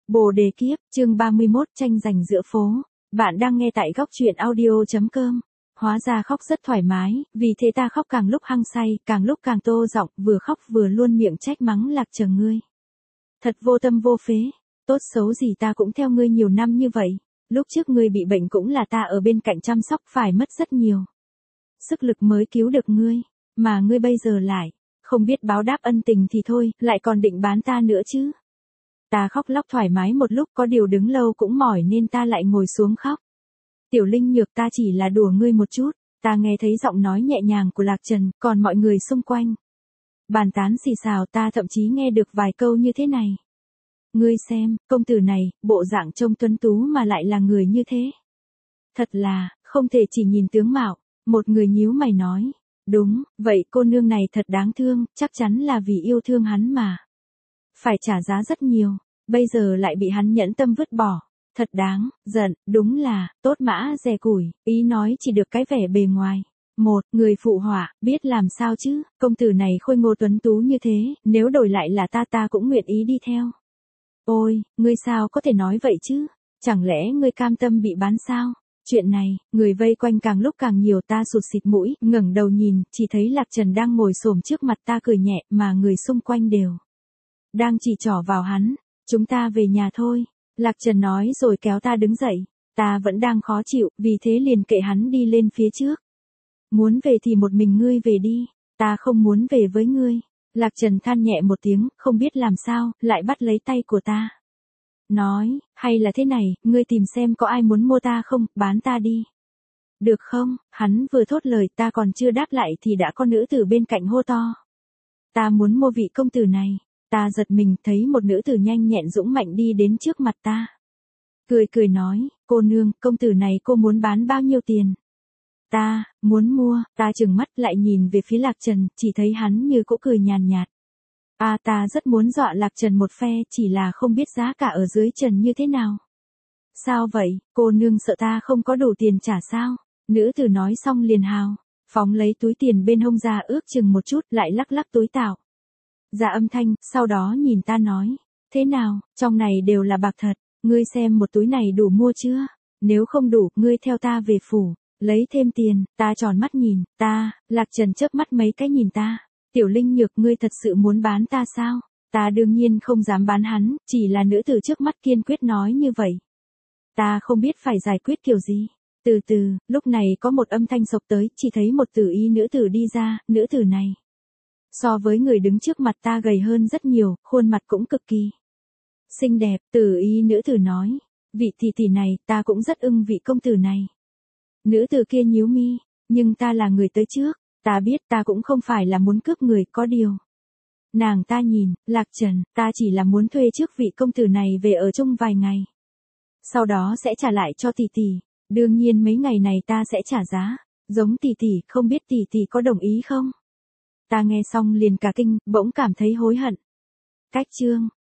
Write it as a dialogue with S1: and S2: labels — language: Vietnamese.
S1: Bồ đề kiếp, chương 31, tranh giành giữa phố. Bạn đang nghe tại góc truyện audio.com. Hóa ra khóc rất thoải mái, vì thế ta khóc càng lúc hăng say, càng lúc càng tô giọng, vừa khóc vừa luôn miệng trách mắng Lạc Trần ngươi. Thật vô tâm vô phế, tốt xấu gì ta cũng theo ngươi nhiều năm như vậy. Lúc trước ngươi bị bệnh cũng là ta ở bên cạnh chăm sóc, phải mất rất nhiều sức lực mới cứu được ngươi, mà ngươi bây giờ lại không biết báo đáp ân tình thì thôi, lại còn định bán ta nữa chứ. Ta khóc lóc thoải mái một lúc, có điều đứng lâu cũng mỏi nên ta lại ngồi xuống khóc. Tiểu Linh Nhược, ta chỉ là đùa ngươi một chút. Ta nghe thấy giọng nói nhẹ nhàng của Lạc Trần, còn mọi người xung quanh bàn tán xì xào, ta thậm chí nghe được vài câu như thế này. Ngươi xem, công tử này, bộ dạng trông tuấn tú mà lại là người như thế. Thật là, không thể chỉ nhìn tướng mạo. Một người nhíu mày nói. Đúng, vậy cô nương này thật đáng thương, chắc chắn là vì yêu thương hắn mà. Phải trả giá rất nhiều, bây giờ lại bị hắn nhẫn tâm vứt bỏ. Thật đáng giận, đúng là, tốt mã dè củi, ý nói chỉ được cái vẻ bề ngoài. Một người phụ họa, biết làm sao chứ, công tử này khôi ngô tuấn tú như thế, nếu đổi lại là ta cũng nguyện ý đi theo. Ôi, ngươi sao có thể nói vậy chứ, chẳng lẽ ngươi cam tâm bị bán sao? Chuyện này, người vây quanh càng lúc càng nhiều, ta sụt xịt mũi, ngẩng đầu nhìn, chỉ thấy Lạc Trần đang ngồi xổm trước mặt ta cười nhẹ, mà người xung quanh đều đang chỉ trỏ vào hắn. Chúng ta về nhà thôi, Lạc Trần nói rồi kéo ta đứng dậy. Ta vẫn đang khó chịu, vì thế liền kệ hắn đi lên phía trước. Muốn về thì một mình ngươi về đi, ta không muốn về với ngươi. Lạc Trần than nhẹ một tiếng, không biết làm sao, lại bắt lấy tay của ta. Nói, hay là thế này, ngươi tìm xem có ai muốn mua ta không, bán ta đi. Được không? Hắn vừa thốt lời, ta còn chưa đáp lại thì đã có nữ tử bên cạnh hô to. Ta muốn mua vị công tử này. Ta giật mình, thấy một nữ tử nhanh nhẹn dũng mạnh đi đến trước mặt ta. Cười nói, cô nương, công tử này cô muốn bán bao nhiêu tiền? Ta, muốn mua, ta trừng mắt lại nhìn về phía Lạc Trần, chỉ thấy hắn như cỗ cười nhàn nhạt. Ta rất muốn dọa Lạc Trần một phe, chỉ là không biết giá cả ở dưới trần như thế nào. Sao vậy, cô nương sợ ta không có đủ tiền trả sao? Nữ tử nói xong liền hào phóng lấy túi tiền bên hông ra, ước chừng một chút, lại lắc lắc túi tạo ra âm thanh, sau đó nhìn ta nói, thế nào, trong này đều là bạc thật, ngươi xem một túi này đủ mua chưa? Nếu không đủ, ngươi theo ta về phủ, lấy thêm tiền. Ta tròn mắt nhìn, Lạc Trần chớp mắt mấy cái nhìn ta. Tiểu Linh Nhược, ngươi thật sự muốn bán ta sao? Ta đương nhiên không dám bán hắn, chỉ là nữ tử trước mắt kiên quyết nói như vậy. Ta không biết phải giải quyết kiểu gì. Từ từ, lúc này có một âm thanh sộc tới, chỉ thấy một tử y nữ tử đi ra, nữ tử này so với người đứng trước mặt ta gầy hơn rất nhiều, khuôn mặt cũng cực kỳ xinh đẹp. Tử y nữ tử nói, vị tỷ tỷ này, ta cũng rất ưng vị công tử này. Nữ tử kia nhíu mi, nhưng ta là người tới trước, ta biết ta cũng không phải là muốn cướp người, có điều. Nàng ta nhìn, Lạc Trần, ta chỉ là muốn thuê trước vị công tử này về ở chung vài ngày. Sau đó sẽ trả lại cho tỷ tỷ, đương nhiên mấy ngày này ta sẽ trả giá, giống tỷ tỷ, không biết tỷ tỷ có đồng ý không? Ta nghe xong liền cả kinh, bỗng cảm thấy hối hận. Cách chương